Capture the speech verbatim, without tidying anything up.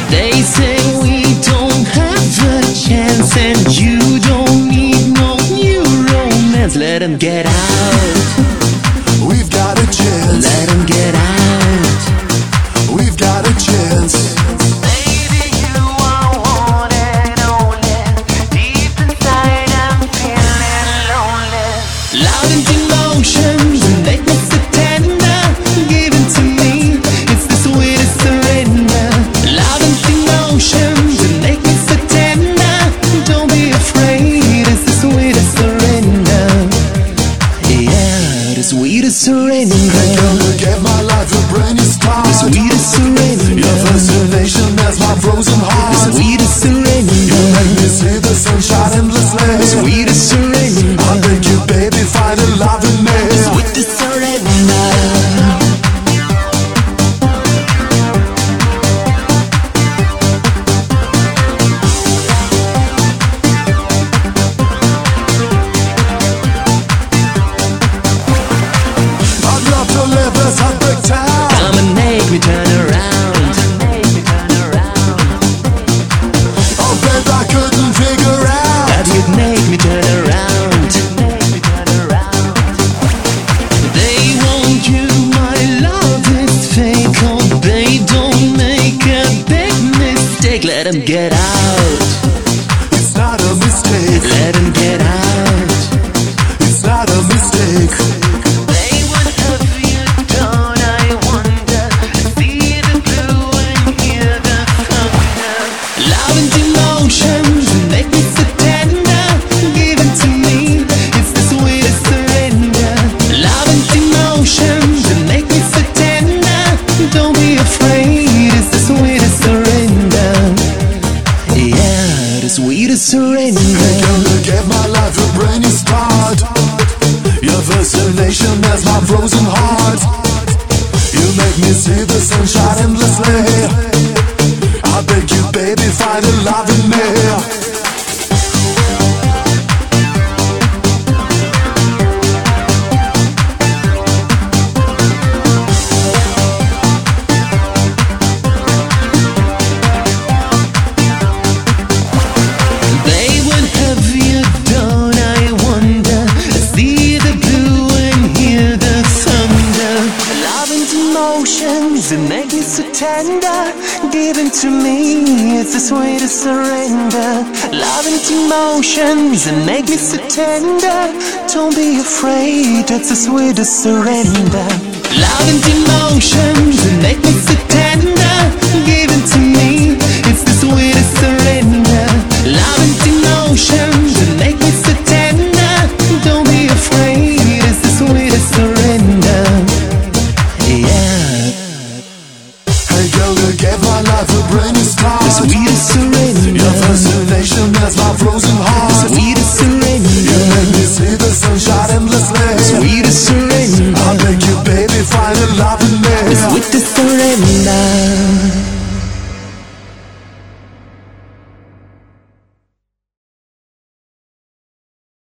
They say we don't have a chance, and you don't need no new romance. Let them get out. We've got a chance. Let them get out. We've got a chance. Baby, you are wanted only. Deep inside, I'm feeling lonely. Loud and emotions make me so tender. Give it to me, it's the sweetest surrender. Loud and emotions make me so tender. Don't be afraid, it's the sweetest surrender. Yeah, the sweetest surrender. Hey, gonna give my life a brand new start. The sweetest surrender. Your fascination has my frozen heart. The sweetest surrender. You make me see the sunshine endlessly. The sweetest surrender. I beg you, baby, find a love in me. The sweetest surrender. I'd love to live this heartbreak town. Come and make me turn around. Oh, babe, I couldn't figure out. That you'd make me turn around. They want you, my love is fake. Oh, they don't make a big mistake. Let them get out. It's not a mistake. Let them get out. It's not a mistake. They would have you done, I wonder. See the blue and hear the thunder. Love and emotions make me so tender. Give it to me, it's the sweetest surrender. Love and emotions make me so tender. Don't be afraid, it's the sweetest surrender. Yeah, the sweetest surrender. Gonna give my life a brand new start. Your fascination has my frozen heart. You make me see the sunshine endlessly. I beg you, baby, find a love in me. They would have you done, I wonder. See the blue and hear the thunder. Love and emotions that make me so tender. Given to me, it's the sweetest surrender. Love and emotions that make me so tender. Don't be afraid, it's the sweetest surrender. Love and emotions that make me so tender. Given to me, it's the sweetest surrender. Love and emotions that make me so tender. Don't be afraid, it's the sweetest surrender. Yeah, Hey, girl, you gave my life a brand new start. the sweetest surrender. Your fascination has my